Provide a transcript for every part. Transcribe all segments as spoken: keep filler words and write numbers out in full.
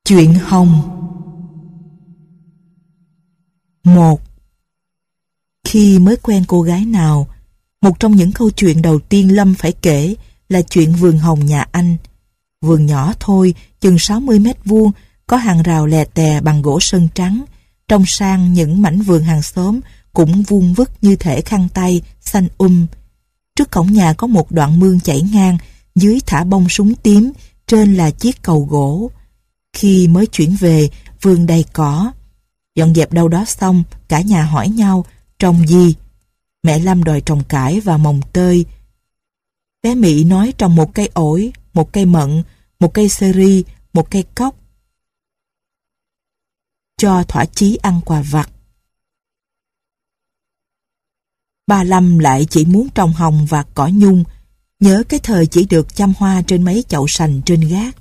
Chuyện Hồng. Một. Khi mới quen cô gái nào, một trong những câu chuyện đầu tiên Lâm phải kể là chuyện vườn hồng nhà anh. Vườn nhỏ thôi, chừng sáu mươi mét vuông, có hàng rào lè tè bằng gỗ sơn trắng. Trong sang những mảnh vườn hàng xóm cũng vuông vức như thể khăn tay, xanh um. Trước cổng nhà có một đoạn mương chảy ngang, dưới thả bông súng tím, trên là chiếc cầu gỗ. Khi mới chuyển về, vườn đầy cỏ. Dọn dẹp đâu đó xong, cả nhà hỏi nhau, trồng gì? Mẹ Lâm đòi trồng cải và mồng tơi. Bé Mị nói trồng một cây ổi, một cây mận, một cây sơ ri, một cây cóc. Cho thỏa chí ăn quà vặt. Ba Lâm lại chỉ muốn trồng hồng và cỏ nhung, nhớ cái thời chỉ được chăm hoa trên mấy chậu sành trên gác.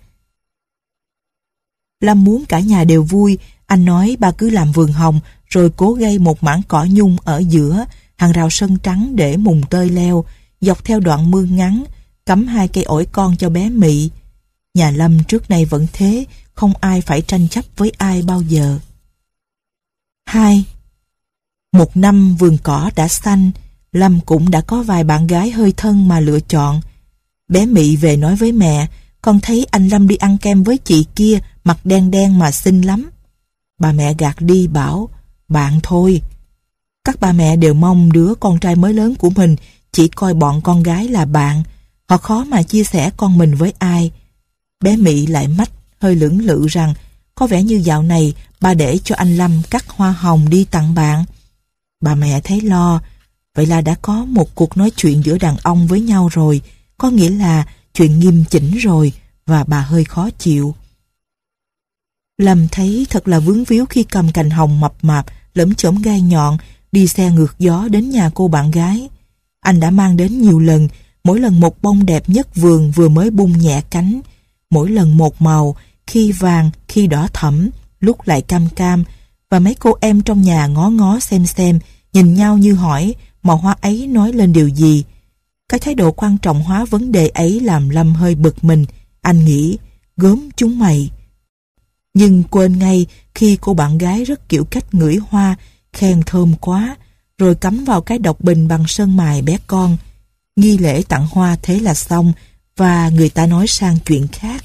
Lâm muốn cả nhà đều vui, anh nói ba cứ làm vườn hồng rồi cố gây một mảng cỏ nhung ở giữa, hàng rào sân trắng để mùng tơi leo, dọc theo đoạn mương ngắn, cắm hai cây ổi con cho bé Mị. Nhà Lâm trước nay vẫn thế, không ai phải tranh chấp với ai bao giờ. Hai. Một năm vườn cỏ đã xanh, Lâm cũng đã có vài bạn gái hơi thân mà lựa chọn. Bé Mị về nói với mẹ, con thấy anh Lâm đi ăn kem với chị kia, mặt đen đen mà xinh lắm. Bà mẹ gạt đi bảo, bạn thôi. Các bà mẹ đều mong đứa con trai mới lớn của mình chỉ coi bọn con gái là bạn. Họ khó mà chia sẻ con mình với ai. Bé Mị lại mách, hơi lưỡng lự rằng có vẻ như dạo này bà để cho anh Lâm cắt hoa hồng đi tặng bạn. Bà mẹ thấy lo, vậy là đã có một cuộc nói chuyện giữa đàn ông với nhau rồi, có nghĩa là chuyện nghiêm chỉnh rồi, và bà hơi khó chịu. Lâm thấy thật là vướng víu khi cầm cành hồng mập mạp, lẫm chởm gai nhọn, đi xe ngược gió đến nhà cô bạn gái. Anh đã mang đến nhiều lần, mỗi lần một bông đẹp nhất vườn vừa mới bung nhẹ cánh, mỗi lần một màu, khi vàng, khi đỏ thẫm, lúc lại cam cam, và mấy cô em trong nhà ngó ngó xem xem, nhìn nhau như hỏi màu hoa ấy nói lên điều gì. Cái thái độ quan trọng hóa vấn đề ấy làm Lâm hơi bực mình. Anh nghĩ, gớm chúng mày. Nhưng quên ngay khi cô bạn gái rất kiểu cách ngửi hoa, khen thơm quá, rồi cắm vào cái độc bình bằng sơn mài bé con. Nghi lễ tặng hoa thế là xong, và người ta nói sang chuyện khác.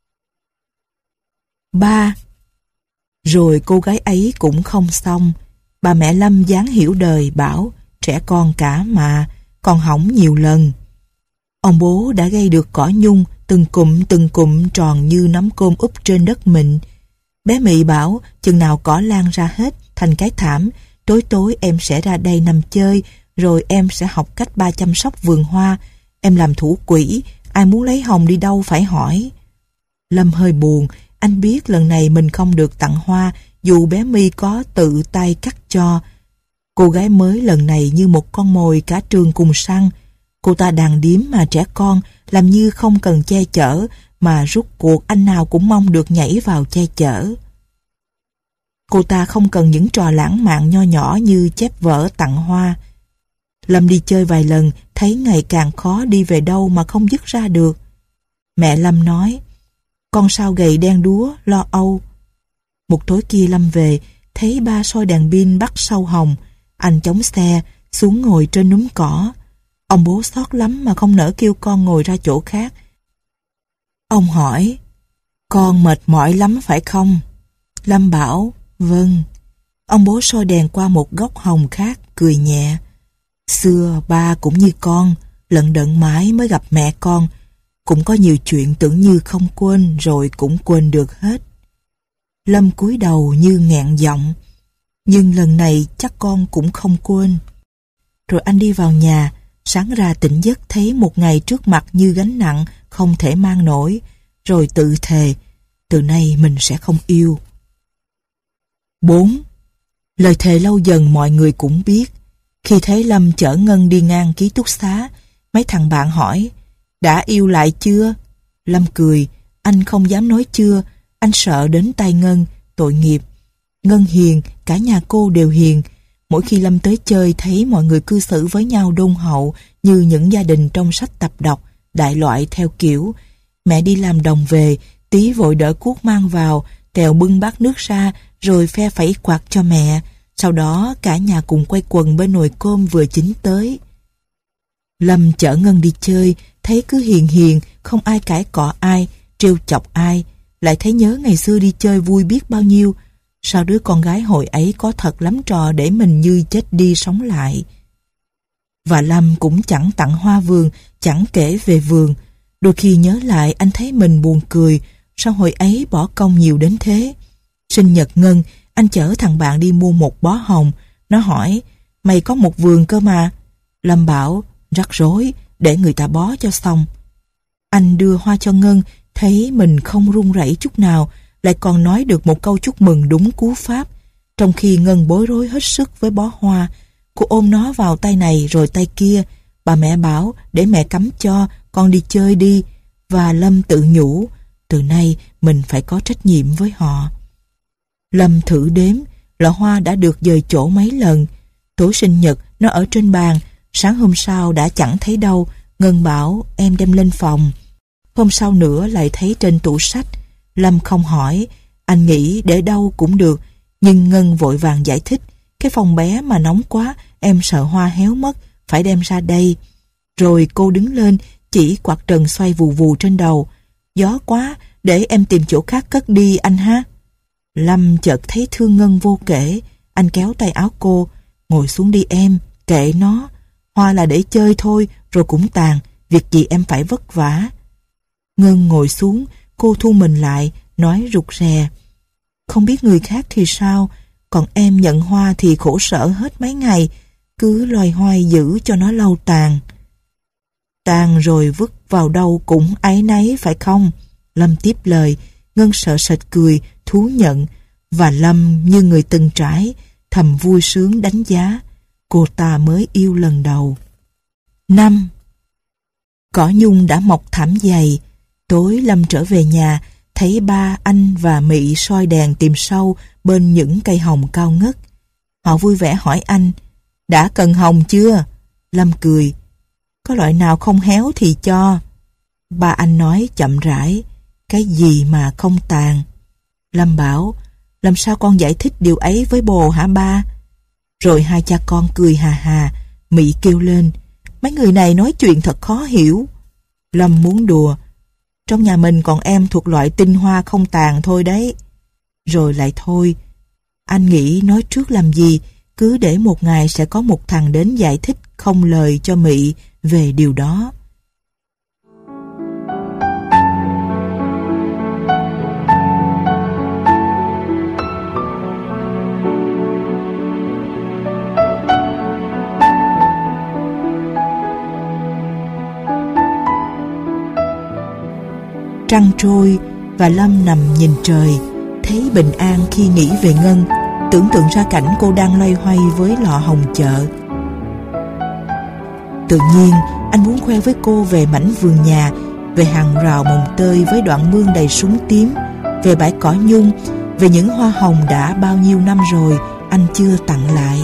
Ba. Rồi cô gái ấy cũng không xong. Bà mẹ Lâm dáng hiểu đời bảo, trẻ con cả mà, còn hỏng nhiều lần. Ông bố đã gây được cỏ nhung, từng cụm từng cụm tròn như nắm cơm úp trên đất mịn. Bé Mị bảo, chừng nào cỏ lan ra hết thành cái thảm, tối tối em sẽ ra đây nằm chơi, rồi em sẽ học cách ba chăm sóc vườn hoa. Em làm thủ quỹ, ai muốn lấy hồng đi đâu phải hỏi. Lâm hơi buồn, anh biết lần này mình không được tặng hoa, dù bé My có tự tay cắt cho. Cô gái mới lần này như một con mồi cả trường cùng săn. Cô ta đàn điếm mà trẻ con, làm như không cần che chở, mà rút cuộc anh nào cũng mong được nhảy vào che chở. Cô ta không cần những trò lãng mạn nho nhỏ như chép vở tặng hoa. Lâm đi chơi vài lần, thấy ngày càng khó đi về đâu mà không dứt ra được. Mẹ Lâm nói, con sao gầy đen đúa, lo âu. Một tối kia Lâm về, thấy ba soi đèn pin bắt sâu hồng. Anh chống xe, xuống ngồi trên núm cỏ. Ông bố xót lắm mà không nỡ kêu con ngồi ra chỗ khác. Ông hỏi, con mệt mỏi lắm phải không? Lâm bảo, vâng. Ông bố soi đèn qua một góc hồng khác, cười nhẹ. Xưa ba cũng như con, lận đận mãi mới gặp mẹ con. Cũng có nhiều chuyện tưởng như không quên rồi cũng quên được hết. Lâm cúi đầu như nghẹn giọng. Nhưng lần này chắc con cũng không quên. Rồi anh đi vào nhà, sáng ra tỉnh giấc thấy một ngày trước mặt như gánh nặng không thể mang nổi, rồi tự thề, từ nay mình sẽ không yêu. Bốn. Lời thề lâu dần mọi người cũng biết. Khi thấy Lâm chở Ngân đi ngang ký túc xá, mấy thằng bạn hỏi, đã yêu lại chưa? Lâm cười, anh không dám nói chưa, anh sợ đến tay Ngân, tội nghiệp. Ngân hiền, cả nhà cô đều hiền. Mỗi khi Lâm tới chơi thấy mọi người cư xử với nhau đôn hậu như những gia đình trong sách tập đọc, đại loại theo kiểu mẹ đi làm đồng về, tí vội đỡ cuốc mang vào, Tèo bưng bát nước ra rồi phe phẩy quạt cho mẹ. Sau đó cả nhà cùng quay quần bên nồi cơm vừa chín tới. Lâm chở Ngân đi chơi, thấy cứ hiền hiền, không ai cãi cọ ai, trêu chọc ai. Lại thấy nhớ ngày xưa đi chơi vui biết bao nhiêu. Sao đứa con gái hồi ấy có thật lắm trò để mình như chết đi sống lại. Và Lâm cũng chẳng tặng hoa vườn, chẳng kể về vườn. Đôi khi nhớ lại anh thấy mình buồn cười, sao hồi ấy bỏ công nhiều đến thế. Sinh nhật Ngân, anh chở thằng bạn đi mua một bó hồng. Nó hỏi, mày có một vườn cơ mà. Lâm bảo, rắc rối, để người ta bó cho xong. Anh đưa hoa cho Ngân, thấy mình không run rẩy chút nào, lại còn nói được một câu chúc mừng đúng cú pháp. Trong khi Ngân bối rối hết sức với bó hoa, cô ôm nó vào tay này rồi tay kia. Bà mẹ bảo, để mẹ cắm cho, con đi chơi đi. Và Lâm tự nhủ, từ nay mình phải có trách nhiệm với họ. Lâm thử đếm, lọ hoa đã được dời chỗ mấy lần. Tối sinh nhật nó ở trên bàn, sáng hôm sau đã chẳng thấy đâu. Ngân bảo em đem lên phòng. Hôm sau nữa lại thấy trên tủ sách. Lâm không hỏi, anh nghĩ để đâu cũng được. Nhưng Ngân vội vàng giải thích, cái phòng bé mà nóng quá, em sợ hoa héo mất, phải đem ra đây. Rồi cô đứng lên, chỉ quạt trần xoay vù vù trên đầu. Gió quá, để em tìm chỗ khác cất đi anh ha. Lâm chợt thấy thương Ngân vô kể. Anh kéo tay áo cô, ngồi xuống đi em, kệ nó. Hoa là để chơi thôi, rồi cũng tàn, việc gì em phải vất vả. Ngân ngồi xuống, cô thu mình lại, nói rụt rè. Không biết người khác thì sao, còn em nhận hoa thì khổ sở hết mấy ngày, cứ loay hoay giữ cho nó lâu tàn. Tàn rồi vứt vào đâu cũng áy náy phải không? Lâm tiếp lời. Ngân sợ sệt cười, thú nhận. Và Lâm như người từng trải, thầm vui sướng đánh giá. Cô ta mới yêu lần đầu. Năm. Cỏ nhung đã mọc thảm dày. Tối Lâm trở về nhà, thấy ba, anh và Mị soi đèn tìm sâu bên những cây hồng cao ngất. Họ vui vẻ hỏi anh, đã cần hồng chưa? Lâm cười, có loại nào không héo thì cho. Ba anh nói chậm rãi, cái gì mà không tàn? Lâm bảo, làm sao con giải thích điều ấy với bồ hả ba? Rồi hai cha con cười hà hà. Mị kêu lên, mấy người này nói chuyện thật khó hiểu. Lâm muốn đùa, trong nhà mình còn em thuộc loại tinh hoa không tàn thôi đấy. Rồi lại thôi. Anh nghĩ nói trước làm gì, cứ để một ngày sẽ có một thằng đến giải thích không lời cho Mị về điều đó. Trăng trôi và Lâm nằm nhìn trời, thấy bình an khi nghĩ về Ngân, tưởng tượng ra cảnh cô đang loay hoay với lọ hồng chợ. Tự nhiên anh muốn khoe với cô về mảnh vườn nhà, về hàng rào mồng tơi với đoạn mương đầy súng tím, về bãi cỏ nhung, về những hoa hồng đã bao nhiêu năm rồi anh chưa tặng lại.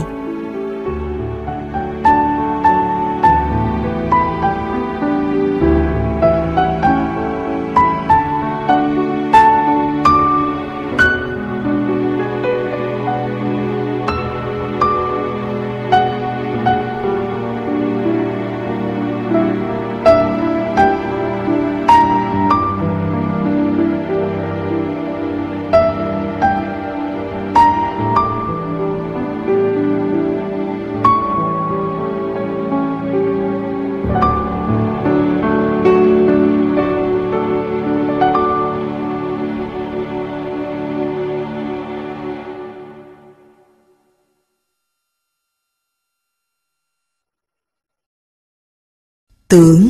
Tưởng.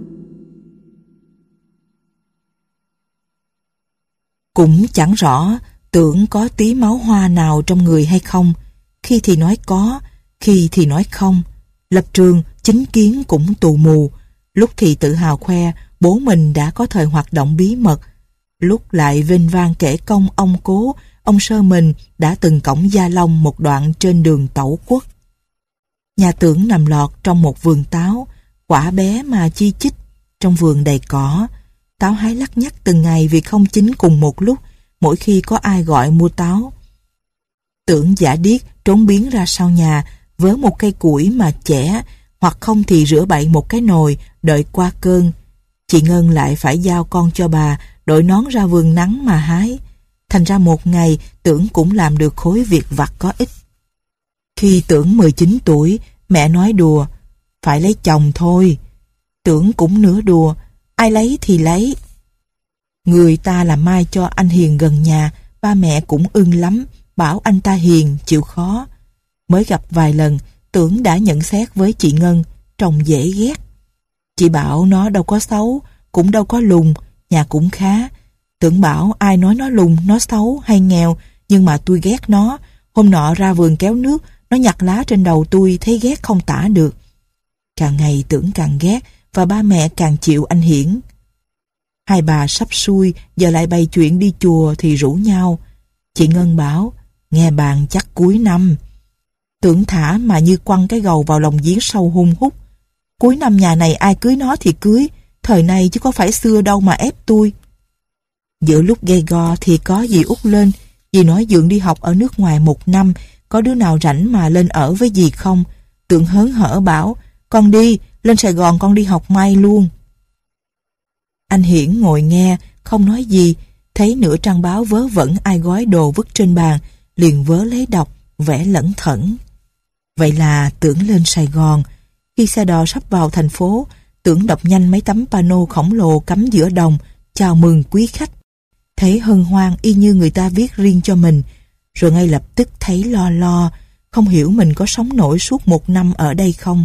Cũng chẳng rõ Tưởng có tí máu hoa nào trong người hay không. Khi thì nói có, khi thì nói không. Lập trường, chính kiến cũng tù mù. Lúc thì tự hào khoe bố mình đã có thời hoạt động bí mật, lúc lại vênh vang kể công ông cố, ông sơ mình đã từng cõng Gia Long một đoạn trên đường Tẩu Quốc. Nhà Tưởng nằm lọt trong một vườn táo, quả bé mà chi chít, trong vườn đầy cỏ. Táo hái lắt nhắt từng ngày vì không chín cùng một lúc, mỗi khi có ai gọi mua táo. Tưởng giả điếc trốn biến ra sau nhà, vớ một cây củi mà chẻ, hoặc không thì rửa bậy một cái nồi, đợi qua cơn. Chị Ngân lại phải giao con cho bà, đội nón ra vườn nắng mà hái. Thành ra một ngày, Tưởng cũng làm được khối việc vặt có ích. Khi Tưởng mười chín tuổi, mẹ nói đùa, phải lấy chồng thôi. Tưởng cũng nửa đùa, ai lấy thì lấy. Người ta làm mai cho anh Hiền gần nhà, ba mẹ cũng ưng lắm, bảo anh ta hiền, chịu khó. Mới gặp vài lần, Tưởng đã nhận xét với chị Ngân, trông dễ ghét. Chị bảo nó đâu có xấu, cũng đâu có lùn, nhà cũng khá. Tưởng bảo ai nói nó lùn, nó xấu hay nghèo, nhưng mà tôi ghét nó. Hôm nọ ra vườn kéo nước, nó nhặt lá trên đầu tôi, thấy ghét không tả được. Càng ngày Tưởng càng ghét, và ba mẹ càng chịu anh Hiển. Hai bà sắp xuôi, giờ lại bày chuyện đi chùa thì rủ nhau. Chị Ngân bảo, nghe bàn chắc cuối năm. Tưởng thả mà như quăng cái gầu vào lòng giếng sâu hun hút. Cuối năm nhà này ai cưới nó thì cưới, thời này chứ có phải xưa đâu mà ép tôi. Giữa lúc gay go thì có dì Út lên, dì nói Dượng đi học ở nước ngoài một năm, có đứa nào rảnh mà lên ở với dì không? Tưởng hớn hở bảo, con đi, lên Sài Gòn con đi học may luôn. Anh Hiển ngồi nghe, không nói gì, thấy nửa trang báo vớ vẩn ai gói đồ vứt trên bàn, liền vớ lấy đọc, vẻ lẩn thẩn. Vậy là Tưởng lên Sài Gòn. Khi xe đò sắp vào thành phố, Tưởng đọc nhanh mấy tấm pano khổng lồ cắm giữa đồng, chào mừng quý khách. Thấy hân hoan y như người ta viết riêng cho mình, rồi ngay lập tức thấy lo lo, không hiểu mình có sống nổi suốt một năm ở đây không.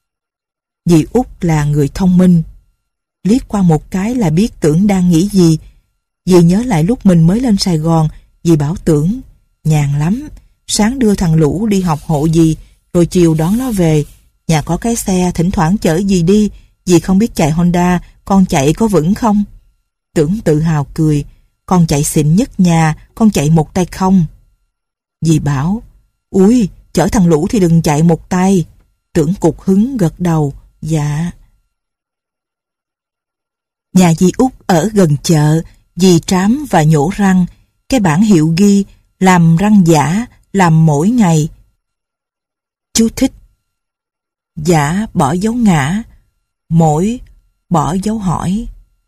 Dì Út là người thông minh, liếc qua một cái là biết Tưởng đang nghĩ gì. Dì nhớ lại lúc mình mới lên Sài Gòn, dì bảo Tưởng, nhàn lắm, sáng đưa thằng Lũ đi học hộ dì, rồi chiều đón nó về. Nhà có cái xe, thỉnh thoảng chở dì đi, dì không biết chạy Honda, con chạy có vững không? Tưởng tự hào cười, con chạy xịn nhất nhà, con chạy một tay không. Dì bảo, ui, chở thằng Lũ thì đừng chạy một tay. Tưởng cục hứng gật đầu, dạ. Nhà dì Út ở gần chợ, dì trám và nhổ răng, cái bảng hiệu ghi, làm răng giả, làm mỗi ngày. Chú thích. Giả bỏ dấu ngã, mỗi bỏ dấu hỏi.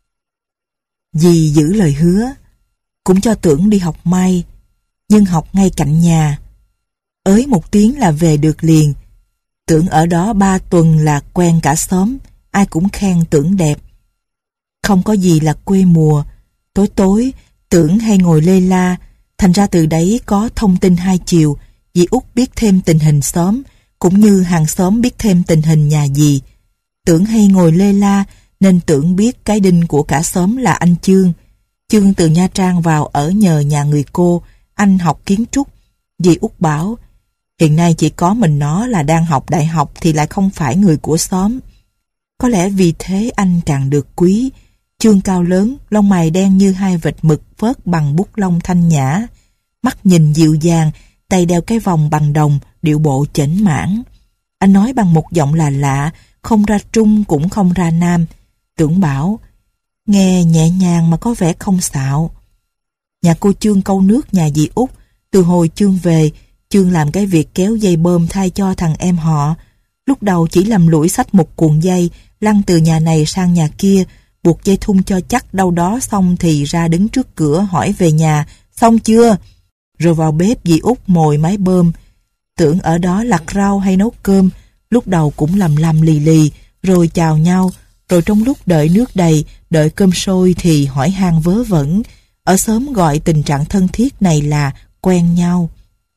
Dì giữ lời hứa, cũng cho Tưởng đi học may, nhưng học ngay cạnh nhà. Ới một tiếng là về được liền. Tưởng ở đó ba tuần là quen cả xóm, ai cũng khen Tưởng đẹp. Không có gì là quê mùa, tối tối Tưởng hay ngồi lê la, thành ra từ đấy có thông tin hai chiều, dì Út biết thêm tình hình xóm, cũng như hàng xóm biết thêm tình hình nhà dì. Tưởng hay ngồi lê la, nên Tưởng biết cái đinh của cả xóm là anh Chương. Chương từ Nha Trang vào ở nhờ nhà người cô, anh học kiến trúc. Dì Út bảo, hiện nay chỉ có mình nó là đang học đại học thì lại không phải người của xóm. Có lẽ vì thế anh càng được quý. Chương cao lớn, lông mày đen như hai vệt mực vớt bằng bút lông thanh nhã. Mắt nhìn dịu dàng, tay đeo cái vòng bằng đồng, điệu bộ chểnh mãn. Anh nói bằng một giọng là lạ, không ra Trung cũng không ra Nam. Tưởng bảo, nghe nhẹ nhàng mà có vẻ không xạo. Nhà cô Chương câu nước nhà dì Út, từ hồi Chương về, Chương làm cái việc kéo dây bơm thay cho thằng em họ. Lúc đầu chỉ làm lũi xách một cuộn dây, lăn từ nhà này sang nhà kia, buộc dây thun cho chắc đâu đó xong thì ra đứng trước cửa hỏi về nhà, xong chưa? Rồi vào bếp dì Út mồi máy bơm. Tưởng ở đó lặt rau hay nấu cơm, lúc đầu cũng lầm lầm lì lì, rồi chào nhau, rồi trong lúc đợi nước đầy, đợi cơm sôi thì hỏi han vớ vẩn. Ở xóm gọi tình trạng thân thiết này là quen nhau.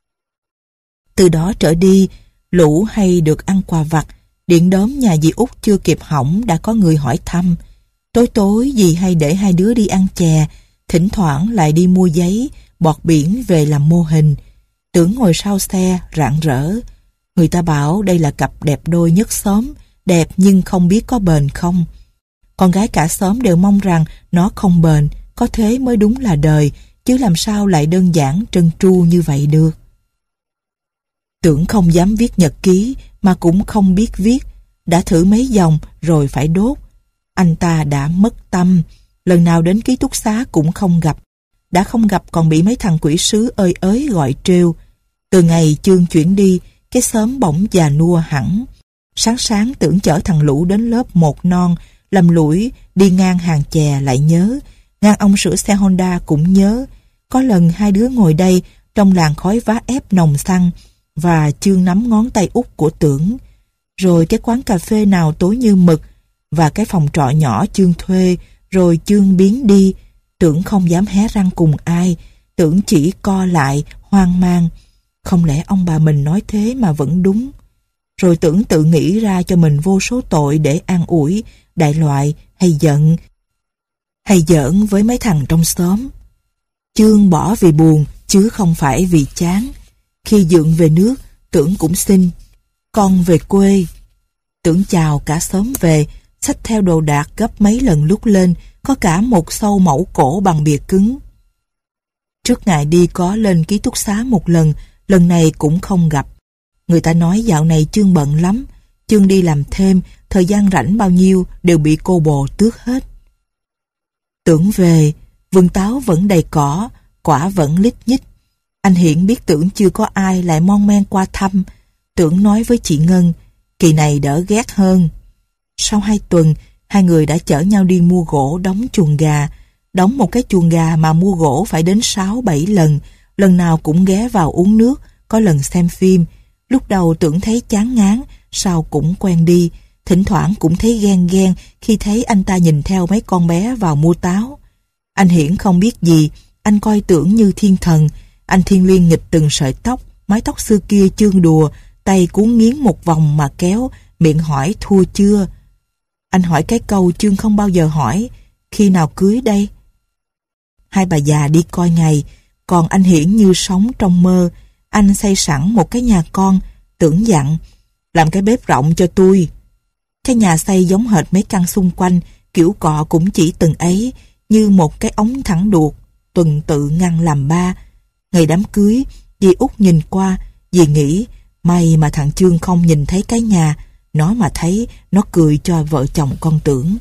Từ đó trở đi, Lũ hay được ăn quà vặt, điện đóm nhà dì Út chưa kịp hỏng đã có người hỏi thăm. Tối tối dì hay để hai đứa đi ăn chè, thỉnh thoảng lại đi mua giấy, bọt biển về làm mô hình. Tưởng ngồi sau xe, rạng rỡ. Người ta bảo đây là cặp đẹp đôi nhất xóm, đẹp nhưng không biết có bền không. Con gái cả xóm đều mong rằng nó không bền, có thế mới đúng là đời, chứ làm sao lại đơn giản trơn tru như vậy được. Tưởng không dám viết nhật ký, mà cũng không biết viết. Đã thử mấy dòng rồi phải đốt. Anh ta đã mất tâm, lần nào đến ký túc xá cũng không gặp. đã không gặp còn bị mấy thằng quỷ sứ ơi ới gọi trêu. Từ ngày Chương chuyển đi, cái xóm bỗng già nua hẳn. Sáng sáng tưởng chở thằng Lũ đến lớp một non, lầm lũi đi ngang hàng chè lại nhớ, ngang ông sửa xe Honda cũng nhớ. Có lần hai đứa ngồi đây trong làn khói vá ép nồng xăng, và Chương nắm ngón tay út của Tưởng. Rồi cái quán cà phê nào tối như mực, và cái phòng trọ nhỏ Chương thuê, rồi Chương biến đi. Tưởng không dám hé răng cùng ai, Tưởng chỉ co lại, hoang mang. Không lẽ ông bà mình nói thế mà vẫn đúng? Rồi Tưởng tự nghĩ ra cho mình vô số tội để an ủi, đại loại hay giận, hay giỡn với mấy thằng trong xóm. Chương bỏ vì buồn, chứ không phải vì chán. Khi dượng về nước, Tưởng cũng xin con về quê. Tưởng chào cả xóm về, xách theo đồ đạc gấp mấy lần lúc lên, có cả một sâu mẫu cổ bằng bìa cứng. Trước ngày đi có lên ký túc xá một lần, lần này cũng không gặp. Người ta nói dạo này Chương bận lắm, Chương đi làm thêm, thời gian rảnh bao nhiêu đều bị cô bồ tước hết. Tưởng về, vườn táo vẫn đầy cỏ, quả vẫn lít nhít. Anh Hiển biết Tưởng chưa có ai lại mon men qua thăm. Tưởng nói với chị Ngân, kỳ này đỡ ghét hơn. Sau hai tuần, hai người đã chở nhau đi mua gỗ đóng chuồng gà. Đóng một cái chuồng gà mà mua gỗ phải đến sáu bảy lần, lần nào cũng ghé vào uống nước, có lần xem phim. Lúc đầu Tưởng thấy chán ngán, sau cũng quen đi. Thỉnh thoảng cũng thấy ghen ghen khi thấy anh ta nhìn theo mấy con bé vào mua táo. Anh Hiển không biết gì, anh coi Tưởng như thiên thần. Anh Thiên Liên nghịch từng sợi tóc, mái tóc xưa kia Chương đùa, tay cuốn nghiến một vòng mà kéo, miệng hỏi thua chưa. Anh hỏi cái câu Chương không bao giờ hỏi, khi nào cưới đây? Hai bà già đi coi ngày, còn anh Hiển như sống trong mơ. Anh xây sẵn một cái nhà con, Tưởng dặn, làm cái bếp rộng cho tôi. Cái nhà xây giống hệt mấy căn xung quanh, kiểu cọ cũng chỉ từng ấy, như một cái ống thẳng đuột, tuần tự ngăn làm ba. Ngày đám cưới, dì Út nhìn qua, dì nghĩ, may mà thằng Chương không nhìn thấy cái nhà, nó mà thấy, nó cười cho vợ chồng con Tưởng.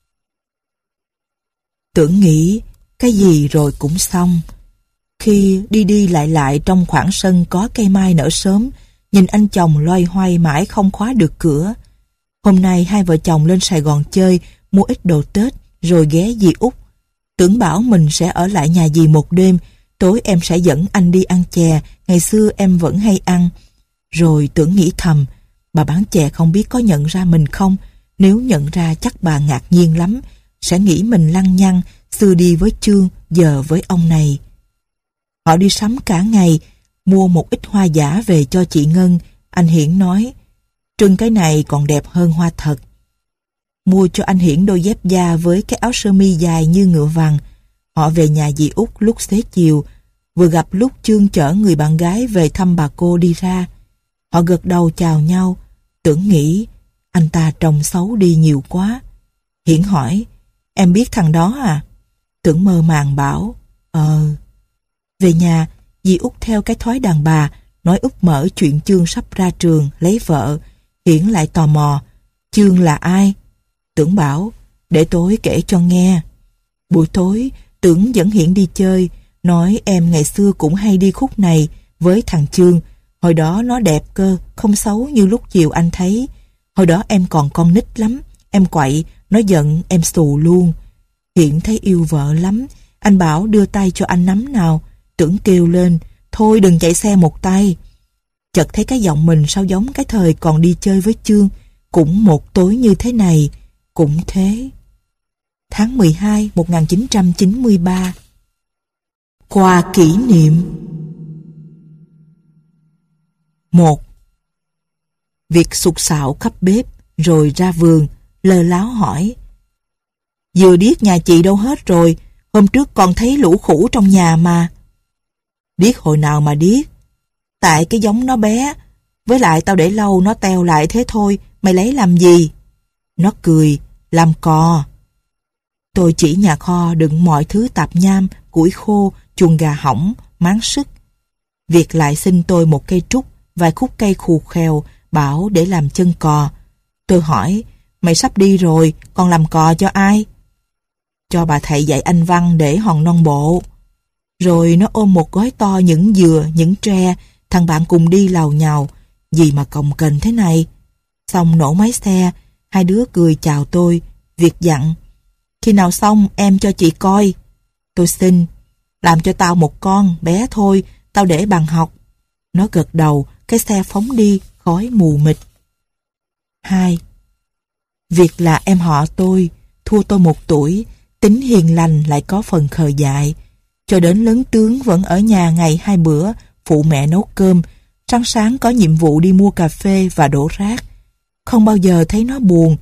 Tưởng nghĩ, cái gì rồi cũng xong. Khi đi đi lại lại trong khoảng sân có cây mai nở sớm, nhìn anh chồng loay hoay mãi không khóa được cửa. Hôm nay hai vợ chồng lên Sài Gòn chơi, mua ít đồ Tết, rồi ghé dì Út. Tưởng bảo mình sẽ ở lại nhà dì một đêm, tối em sẽ dẫn anh đi ăn chè, ngày xưa em vẫn hay ăn. Rồi Tưởng nghĩ thầm, bà bán chè không biết có nhận ra mình không? Nếu nhận ra chắc bà ngạc nhiên lắm, sẽ nghĩ mình lăng nhăng, xưa đi với Chương, giờ với ông này. Họ đi sắm cả ngày, mua một ít hoa giả về cho chị Ngân. Anh Hiển nói, trưng cái này còn đẹp hơn hoa thật. Mua cho anh Hiển đôi dép da với cái áo sơ mi dài như ngựa vằn. Họ về nhà dì Út lúc xế chiều, vừa gặp lúc Chương chở người bạn gái về thăm bà cô đi ra. Họ gật đầu chào nhau. Tưởng nghĩ, anh ta trông xấu đi nhiều quá. Hiển hỏi, em biết thằng đó à? Tưởng mơ màng bảo, ờ. Về nhà, dì Út theo cái thói đàn bà, nói úp mở chuyện Chương sắp ra trường, lấy vợ. Hiển lại tò mò, Chương là ai? Tưởng bảo, để tối kể cho nghe. Buổi tối, Tưởng dẫn Hiển đi chơi, nói em ngày xưa cũng hay đi khúc này với thằng Chương. Hồi đó nó đẹp cơ, không xấu như lúc chiều anh thấy. Hồi đó em còn con nít lắm, em quậy, nó giận em xù luôn. Hiển thấy yêu vợ lắm, anh bảo đưa tay cho anh nắm nào. Tưởng kêu lên, thôi đừng chạy xe một tay. Chợt thấy cái giọng mình sao giống cái thời còn đi chơi với Chương, cũng một tối như thế này, cũng thế. Tháng mười hai một nghìn chín trăm chín mươi ba. Quà kỷ niệm. Một. Việc sục sạo khắp bếp, rồi ra vườn, lơ láo hỏi, vừa điếc nhà chị đâu hết rồi, hôm trước còn thấy lũ khủ trong nhà mà. Điếc hồi nào mà điếc, tại cái giống nó bé, với lại tao để lâu nó teo lại thế thôi, mày lấy làm gì? Nó cười, làm cò. Tôi chỉ nhà kho đựng mọi thứ tạp nham, củi khô, chuồng gà hỏng, máng sứt. Việt lại xin tôi một cây trúc, vài khúc cây khù khèo, bảo để làm chân cò. Tôi hỏi, mày sắp đi rồi, còn làm cò cho ai? Cho bà thầy dạy anh văn để hòn non bộ. Rồi nó ôm một gói to những dừa, những tre, thằng bạn cùng đi làu nhàu. Gì mà cồng kềnh thế này? Xong nổ máy xe, hai đứa cười chào tôi. Việt dặn: khi nào xong em cho chị coi. Tôi xin: làm cho tao một con, bé thôi, tao để bàn học. Nó gật đầu, cái xe phóng đi, khói mù mịt. Hai. Việt là em họ tôi, thua tôi một tuổi, tính hiền lành lại có phần khờ dại. Cho đến lớn tướng vẫn ở nhà ngày hai bữa, phụ mẹ nấu cơm, sáng sáng có nhiệm vụ đi mua cà phê và đổ rác. Không bao giờ thấy nó buồn.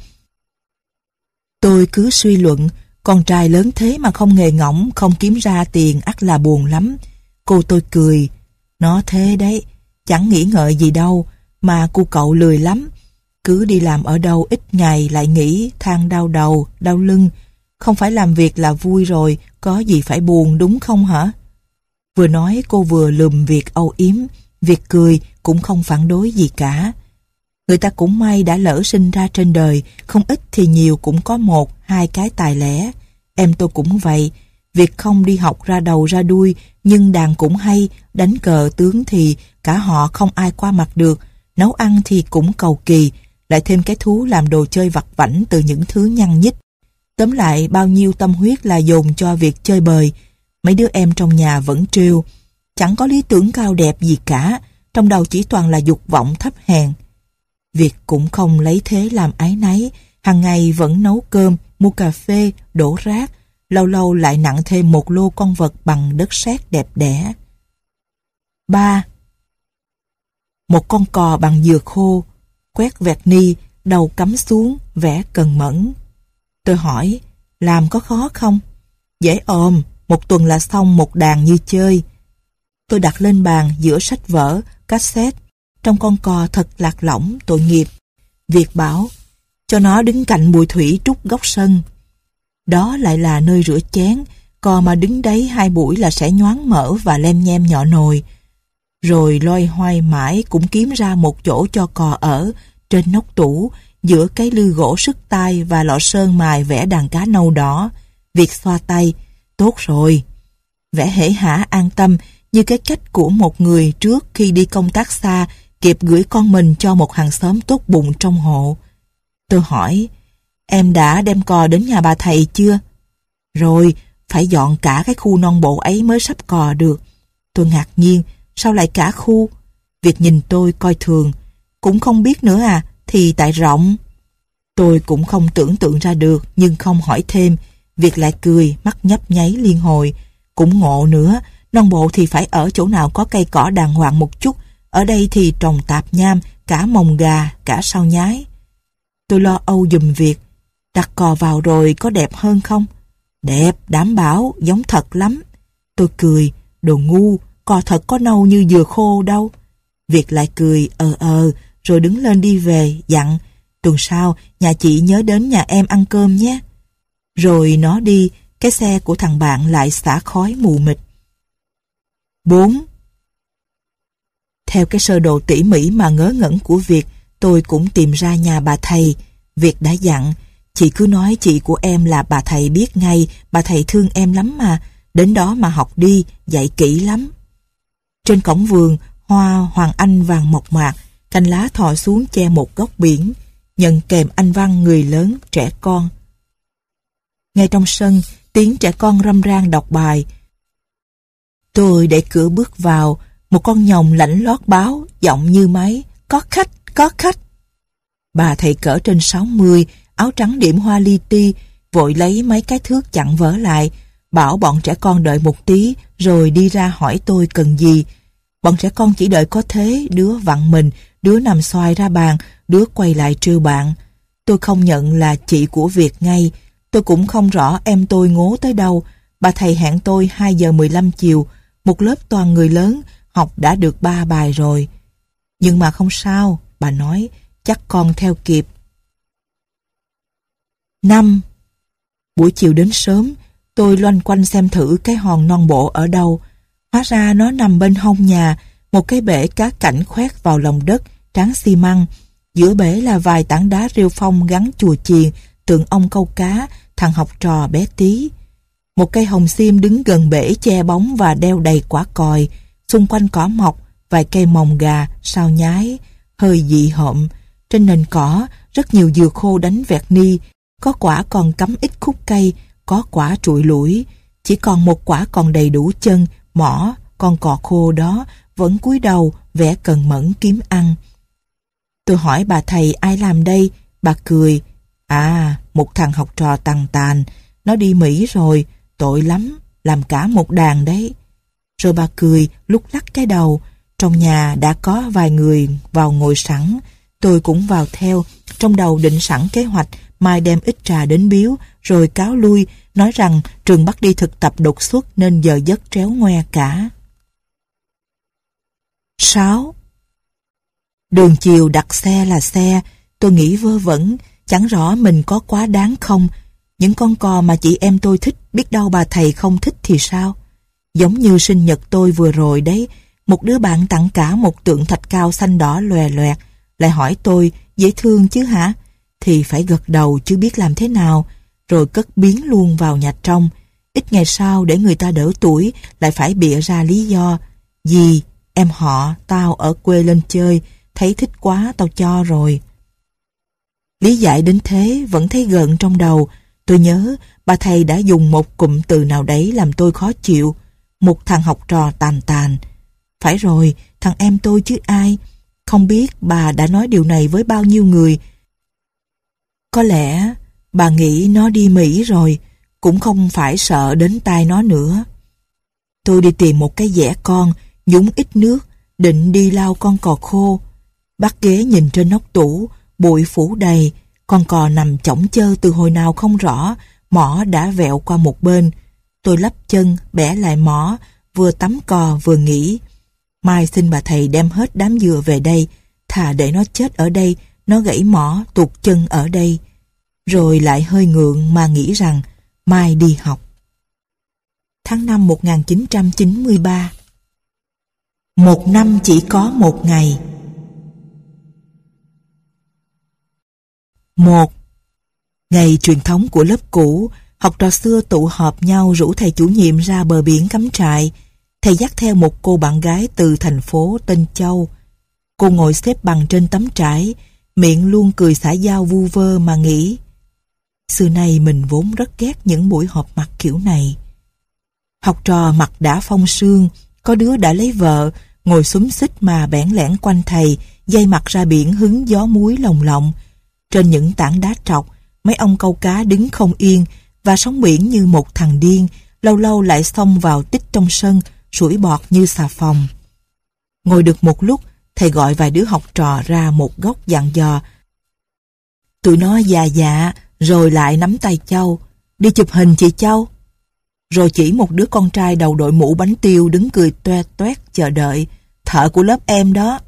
Tôi cứ suy luận, con trai lớn thế mà không nghề ngỗng, không kiếm ra tiền ắt là buồn lắm. Cô tôi cười: nó thế đấy, chẳng nghĩ ngợi gì đâu, mà cô cậu lười lắm. Cứ đi làm ở đâu ít ngày lại nghỉ, than đau đầu, đau lưng. Không phải làm việc là vui rồi, có gì phải buồn đúng không hả? Vừa nói cô vừa lườm Việt âu yếm. Việt cười, cũng không phản đối gì cả. Người ta cũng may đã lỡ sinh ra trên đời, không ít thì nhiều cũng có một, hai cái tài lẻ. Em tôi cũng vậy. Việt không đi học ra đầu ra đuôi, nhưng đàn cũng hay, đánh cờ tướng thì cả họ không ai qua mặt được, nấu ăn thì cũng cầu kỳ, lại thêm cái thú làm đồ chơi vặt vãnh từ những thứ nhăn nhít. Tóm lại bao nhiêu tâm huyết là dồn cho việc chơi bời. Mấy đứa em trong nhà vẫn trêu: chẳng có lý tưởng cao đẹp gì cả, trong đầu chỉ toàn là dục vọng thấp hèn. Việt cũng không lấy thế làm áy náy, hàng ngày vẫn nấu cơm, mua cà phê, đổ rác, lâu lâu lại nặng thêm một lô con vật bằng đất sét đẹp đẽ. Ba. Một con cò bằng dừa khô, quét vẹt ni, đầu cắm xuống, vẻ cần mẫn. Tôi hỏi: làm có khó không? Dễ ồm, một tuần là xong một đàn như chơi. Tôi đặt lên bàn giữa sách vở, cassette. Trong con cò thật lạc lõng, tội nghiệp. Việt bảo: cho nó đứng cạnh bùi thủy trúc góc sân. Đó lại là nơi rửa chén, cò mà đứng đấy hai buổi là sẽ nhoáng mỡ và lem nhem nhọ nồi. Rồi loay hoay mãi cũng kiếm ra một chỗ cho cò ở, trên nóc tủ, giữa cái lư gỗ sứt tai và lọ sơn mài vẽ đàn cá nâu đỏ. Việt xoa tay: tốt rồi. Vẻ hễ hả an tâm, như cái cách của một người trước khi đi công tác xa kịp gửi con mình cho một hàng xóm tốt bụng trong hộ. Tôi hỏi: em đã đem cò đến nhà bà thầy chưa? Rồi, phải dọn cả cái khu non bộ ấy mới sắp cò được. Tôi ngạc nhiên: sao lại cả khu? Việt nhìn tôi coi thường: cũng không biết nữa à, thì tại rộng. Tôi cũng không tưởng tượng ra được, nhưng không hỏi thêm. Việt lại cười, mắt nhấp nháy liên hồi: cũng ngộ nữa, non bộ thì phải ở chỗ nào có cây cỏ đàng hoàng một chút, ở đây thì trồng tạp nham, cả mồng gà, cả sao nhái. Tôi lo âu giùm Việt: đặt cò vào rồi có đẹp hơn không? Đẹp, đảm bảo, giống thật lắm. Tôi cười: đồ ngu, cò thật có nâu như dừa khô đâu. Việt lại cười ờ ờ, rồi đứng lên đi về, dặn: tuần sau nhà chị nhớ đến nhà em ăn cơm nhé. Rồi nó đi, cái xe của thằng bạn lại xả khói mù mịt. Bốn. Theo cái sơ đồ tỉ mỉ mà ngớ ngẩn của Việt, tôi cũng tìm ra nhà bà thầy. Việt đã dặn: chị cứ nói chị của em là bà thầy biết ngay, bà thầy thương em lắm mà, đến đó mà học đi, dạy kỹ lắm. Trên cổng vườn, hoa hoàng anh vàng mộc mạc, cành lá thò xuống che một góc biển, nhận kèm anh văn người lớn, trẻ con. Ngay trong sân, tiếng trẻ con râm ran đọc bài. Tôi đẩy cửa bước vào, một con nhồng lãnh lót báo, giọng như máy: có khách, có khách. Bà thầy cỡ trên sáu mươi, áo trắng điểm hoa li ti, vội lấy mấy cái thước chặn vỡ lại, bảo bọn trẻ con đợi một tí, rồi đi ra hỏi tôi cần gì. Bọn trẻ con chỉ đợi có thế, đứa vặn mình, đứa nằm xoài ra bàn, đứa quay lại trêu bạn. Tôi không nhận là chị của Việt ngay. Tôi cũng không rõ em tôi ngố tới đâu. Bà thầy hẹn tôi hai giờ mười lăm chiều, một lớp toàn người lớn, học đã được ba bài rồi. Nhưng mà không sao, bà nói, chắc con theo kịp. Năm. Buổi chiều đến sớm, tôi loanh quanh xem thử cái hòn non bộ ở đâu. Hóa ra nó nằm bên hông nhà, một cái bể cá cảnh khoét vào lòng đất, tráng xi măng. Giữa bể là vài tảng đá rêu phong gắn chùa chiền, tượng ông câu cá, thằng học trò bé tí. Một cây hồng xiêm đứng gần bể che bóng và đeo đầy quả còi. Xung quanh cỏ mọc, vài cây mồng gà, sao nhái, hơi dị hợm. Trên nền cỏ, rất nhiều dừa khô đánh vẹt ni. Có quả còn cắm ít khúc cây, có quả trụi lủi. Chỉ còn một quả còn đầy đủ chân, mỏ, con cò khô đó vẫn cúi đầu, vẻ cần mẫn kiếm ăn. Tôi hỏi bà thầy ai làm đây, bà cười. À, một thằng học trò tàn tàn, nó đi Mỹ rồi, tội lắm, làm cả một đàn đấy. Rồi bà cười, lúc lắc cái đầu. Trong nhà đã có vài người vào ngồi sẵn, tôi cũng vào theo, trong đầu định sẵn kế hoạch mai đem ít trà đến biếu, rồi cáo lui, nói rằng trường bắt đi thực tập đột xuất nên giờ giấc tréo ngoe cả. sáu. Đường chiều đặt xe là xe, tôi nghĩ vơ vẩn, chẳng rõ mình có quá đáng không. Những con cò mà chị em tôi thích, biết đâu bà thầy không thích thì sao? Giống như sinh nhật tôi vừa rồi đấy, một đứa bạn tặng cả một tượng thạch cao xanh đỏ lòe loẹt, lại hỏi tôi, dễ thương chứ hả? Thì phải gật đầu chứ biết làm thế nào, rồi cất biến luôn vào nhà trong. Ít ngày sau để người ta đỡ tuổi, lại phải bịa ra lý do. Dì, em họ, tao ở quê lên chơi, thấy thích quá tao cho rồi. Lý giải đến thế vẫn thấy gợn trong đầu. Tôi nhớ bà thầy đã dùng một cụm từ nào đấy làm tôi khó chịu. Một thằng học trò tàn tàn. Phải rồi, thằng em tôi chứ ai. Không biết bà đã nói điều này với bao nhiêu người. Có lẽ bà nghĩ nó đi Mỹ rồi, cũng không phải sợ đến tai nó nữa. Tôi đi tìm một cái dẻ con, nhúng ít nước, định đi lau con cò khô. Bắt ghế nhìn trên nóc tủ, bụi phủ đầy, con cò nằm chõng chơ từ hồi nào không rõ, mỏ đã vẹo qua một bên. Tôi lắp chân, bẻ lại mỏ, vừa tắm cò vừa nghĩ. Mai xin bà thầy đem hết đám dừa về đây, thà để nó chết ở đây, nó gãy mỏ, tuột chân ở đây. Rồi lại hơi ngượng mà nghĩ rằng mai đi học. Tháng năm một nghìn chín trăm chín mươi ba. Một năm chỉ có một ngày. Một. Ngày truyền thống của lớp cũ, học trò xưa tụ họp nhau rủ thầy chủ nhiệm ra bờ biển cắm trại. Thầy dắt theo một cô bạn gái từ thành phố tên Châu. Cô ngồi xếp bằng trên tấm trải, miệng luôn cười xã giao vu vơ mà nghĩ. Xưa nay mình vốn rất ghét những buổi họp mặt kiểu này. Học trò mặt đã phong sương, có đứa đã lấy vợ, ngồi xúm xít mà bẽn lẽn quanh thầy, dây mặt ra biển hứng gió muối lồng lộng. Trên những tảng đá trọc, mấy ông câu cá đứng không yên, và sóng biển như một thằng điên, lâu lâu lại xông vào tích trong sân, sủi bọt như xà phòng. Ngồi được một lúc, thầy gọi vài đứa học trò ra một góc dặn dò. Tụi nó già dạ, rồi lại nắm tay Châu. Đi chụp hình chị Châu. Rồi chỉ một đứa con trai đầu đội mũ bánh tiêu đứng cười toe toét chờ đợi. Thợ của lớp em đó.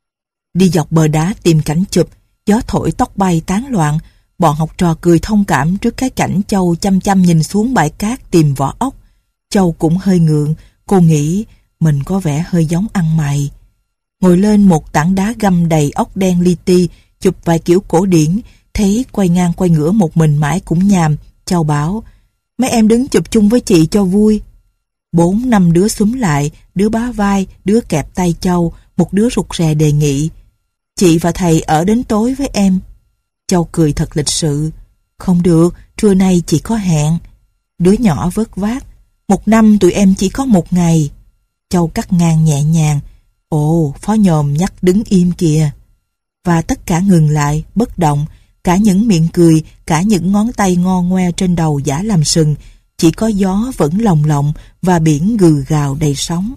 Đi dọc bờ đá tìm cảnh chụp, gió thổi tóc bay tán loạn. Bọn học trò cười thông cảm trước cái cảnh Châu chăm chăm nhìn xuống bãi cát tìm vỏ ốc. Châu cũng hơi ngượng, cô nghĩ mình có vẻ hơi giống ăn mày. Ngồi lên một tảng đá găm đầy ốc đen li ti, chụp vài kiểu cổ điển, thấy quay ngang quay ngửa một mình mãi cũng nhàm. Châu bảo, mấy em đứng chụp chung với chị cho vui. Bốn năm đứa xúm lại, đứa bá vai, đứa kẹp tay Châu, một đứa rụt rè đề nghị. Chị và thầy ở đến tối với em. Châu cười thật lịch sự. Không được, trưa nay chị có hẹn. Đứa nhỏ vớt vát. Một năm tụi em chỉ có một ngày. Châu cắt ngang nhẹ nhàng. Ồ, phó nhòm nhắc đứng im kìa. Và tất cả ngừng lại, bất động. Cả những miệng cười, cả những ngón tay ngo ngoe trên đầu giả làm sừng. Chỉ có gió vẫn lồng lộng và biển gừ gào đầy sóng.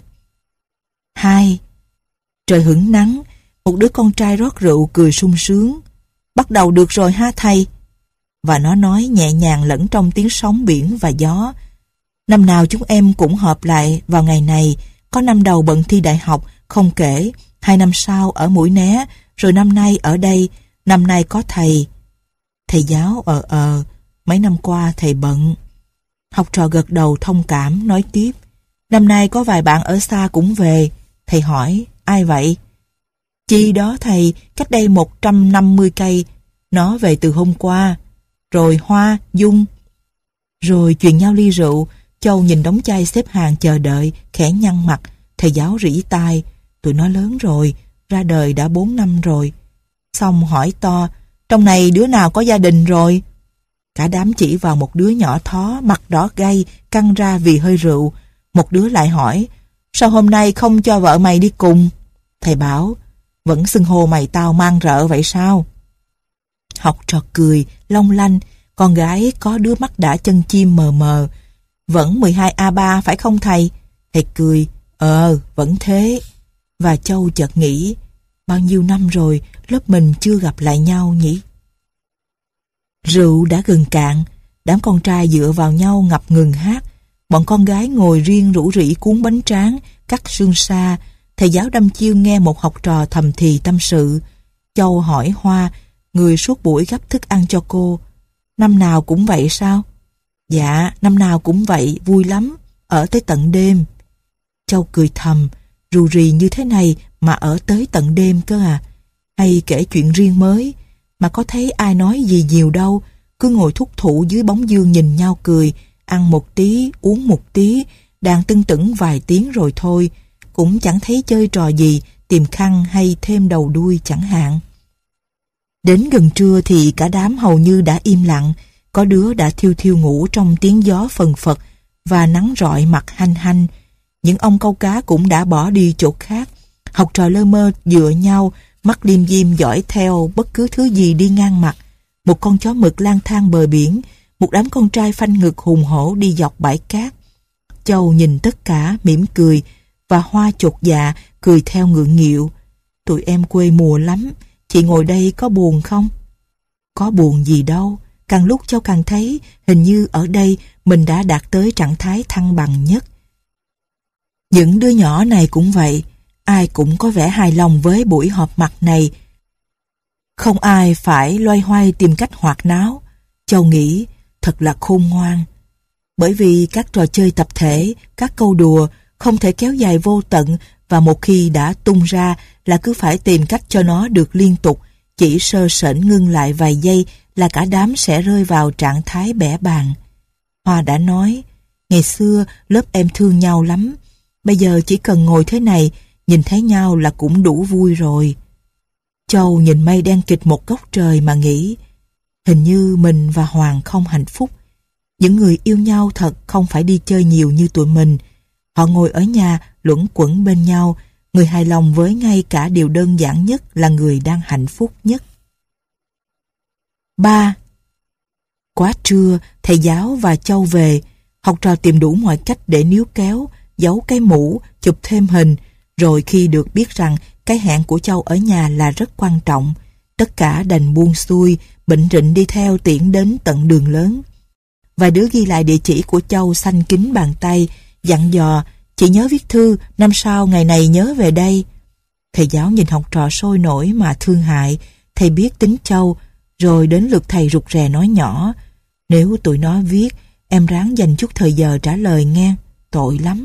Hai. Trời hửng nắng. Một đứa con trai rót rượu cười sung sướng. Bắt đầu được rồi ha thầy. Và nó nói nhẹ nhàng lẫn trong tiếng sóng biển và gió. Năm nào chúng em cũng họp lại vào ngày này. Có năm đầu bận thi đại học, không kể. Hai năm sau ở Mũi Né, rồi năm nay ở đây. Năm nay có thầy. Thầy giáo ờ ờ, mấy năm qua thầy bận. Học trò gật đầu thông cảm, nói tiếp. Năm nay có vài bạn ở xa cũng về. Thầy hỏi, ai vậy? Chi đó thầy, cách đây một trăm năm mươi cây. Nó về từ hôm qua. Rồi Hoa, Dung. Rồi truyền nhau ly rượu, Châu nhìn đống chai xếp hàng chờ đợi, khẽ nhăn mặt. Thầy giáo rỉ tai: tụi nó lớn rồi, ra đời đã bốn năm rồi. Xong hỏi to: trong này đứa nào có gia đình rồi? Cả đám chỉ vào một đứa nhỏ thó, mặt đỏ gay, căng ra vì hơi rượu. Một đứa lại hỏi: sao hôm nay không cho vợ mày đi cùng? Thầy bảo: vẫn xưng hô mày tao mang rợ vậy sao? Học trò cười, long lanh. Con gái có đứa mắt đã chân chim mờ mờ: vẫn mười hai A ba phải không thầy? Thầy cười: ờ, vẫn thế. Và Châu chợt nghĩ: bao nhiêu năm rồi lớp mình chưa gặp lại nhau nhỉ? Rượu đã gần cạn, đám con trai dựa vào nhau ngập ngừng hát. Bọn con gái ngồi riêng rủ rỉ cuốn bánh tráng, cắt sương sa. Thầy giáo đăm chiêu nghe một học trò thầm thì tâm sự. Châu hỏi Hoa, người suốt buổi gắp thức ăn cho cô: năm nào cũng vậy sao? Dạ, năm nào cũng vậy, vui lắm, ở tới tận đêm. Châu cười thầm: rù rì như thế này mà ở tới tận đêm cơ à? Hay kể chuyện riêng mới, mà có thấy ai nói gì nhiều đâu, cứ ngồi thúc thủ dưới bóng dương nhìn nhau cười, ăn một tí, uống một tí, đàn tưng tửng vài tiếng rồi thôi, cũng chẳng thấy chơi trò gì, tìm khăn hay thêm đầu đuôi chẳng hạn. Đến gần trưa thì cả đám hầu như đã im lặng, có đứa đã thiêu thiêu ngủ trong tiếng gió phần phật và nắng rọi mặt hanh hanh. Những ông câu cá cũng đã bỏ đi chỗ khác. Học trò lơ mơ dựa nhau, mắt liêm diêm dõi theo bất cứ thứ gì đi ngang mặt. Một con chó mực lang thang bờ biển, một đám con trai phanh ngực hùng hổ đi dọc bãi cát. Châu nhìn tất cả mỉm cười, và Hoa chột dạ cười theo ngượng nghịu: tụi em quê mùa lắm, chị ngồi đây có buồn không? Có buồn gì đâu, càng lúc Châu càng thấy hình như ở đây mình đã đạt tới trạng thái thăng bằng nhất. Những đứa nhỏ này cũng vậy, ai cũng có vẻ hài lòng với buổi họp mặt này. Không ai phải loay hoay tìm cách hoạt náo. Châu nghĩ thật là khôn ngoan. Bởi vì các trò chơi tập thể, các câu đùa không thể kéo dài vô tận, và một khi đã tung ra là cứ phải tìm cách cho nó được liên tục. Chỉ sơ sẩy ngưng lại vài giây là cả đám sẽ rơi vào trạng thái bẽ bàng. Hoa đã nói: ngày xưa lớp em thương nhau lắm, bây giờ chỉ cần ngồi thế này, nhìn thấy nhau là cũng đủ vui rồi. Châu nhìn mây đen kịt một góc trời mà nghĩ: hình như mình và Hoàng không hạnh phúc. Những người yêu nhau thật không phải đi chơi nhiều như tụi mình. Họ ngồi ở nhà luẩn quẩn bên nhau, người hài lòng với ngay cả điều đơn giản nhất là người đang hạnh phúc nhất. ba. Quá trưa, thầy giáo và Châu về. Học trò tìm đủ mọi cách để níu kéo, giấu cái mũ, chụp thêm hình. Rồi khi được biết rằng cái hẹn của Châu ở nhà là rất quan trọng, tất cả đành buông xuôi, bệnh rịnh đi theo tiễn đến tận đường lớn. Vài đứa ghi lại địa chỉ của Châu xanh kín bàn tay, dặn dò: chị nhớ viết thư, năm sau ngày này nhớ về đây. Thầy giáo nhìn học trò sôi nổi mà thương hại. Thầy biết tính Châu, rồi đến lượt thầy rụt rè nói nhỏ: nếu tụi nó viết, em ráng dành chút thời giờ trả lời nghe, tội lắm.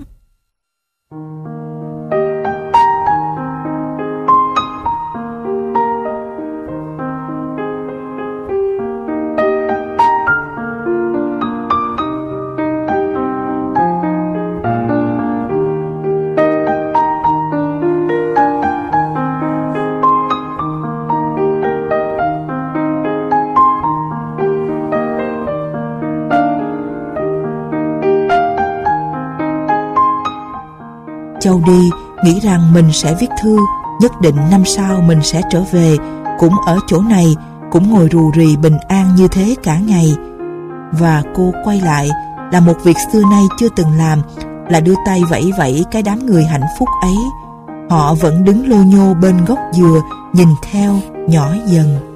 Châu đi, nghĩ rằng mình sẽ viết thư, nhất định năm sau mình sẽ trở về, cũng ở chỗ này, cũng ngồi rù rì bình an như thế cả ngày. Và cô quay lại, là một việc xưa nay chưa từng làm, là đưa tay vẫy vẫy cái đám người hạnh phúc ấy. Họ vẫn đứng lô nhô bên gốc dừa, nhìn theo, nhỏ dần.